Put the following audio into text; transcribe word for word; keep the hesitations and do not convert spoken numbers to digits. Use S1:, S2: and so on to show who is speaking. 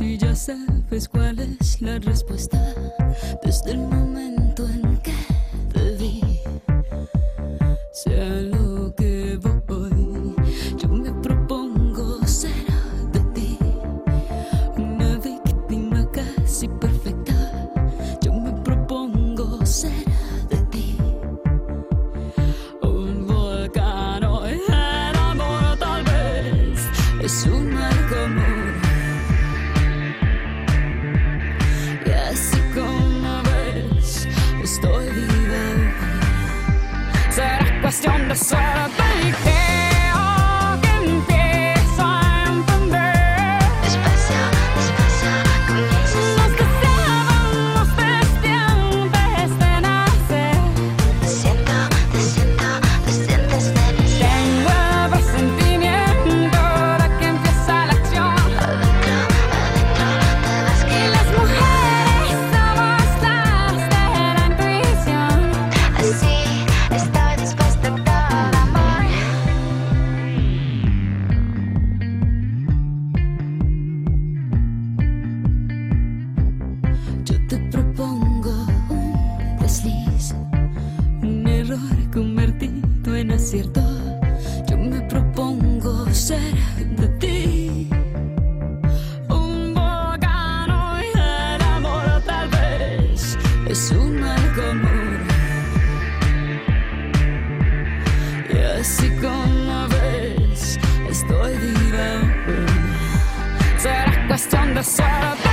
S1: si ya sabes cuál es la respuesta desde el momento en que te vi. Sea lo que voy, yo me propongo ser de ti una víctima casi perfecta. Yo me propongo ser de ti un volcán o el amor, tal vez es un mal común. Y así como ves, estoy viva. Será cuestión de suerte y creo que empiezo a entender.
S2: Despacio, despacio, comienzas a
S1: Nos deseábamos desde antes de nacer.
S2: Te siento, te siento, te sientes de mí.
S1: Tengo el presentimiento de que empieza la acción.
S2: Adentro, adentro, te vas
S1: Y
S2: que
S1: las mujeres somos las de la intuición.
S2: así estoy dispuesta a todo amor.
S1: Yo te propongo un desliz, un error convertido en acierto. Yo me propongo ser de ti un volcán y el amor, tal vez es un mal común. Y así como ves, estoy viva. Será cuestión de suerte.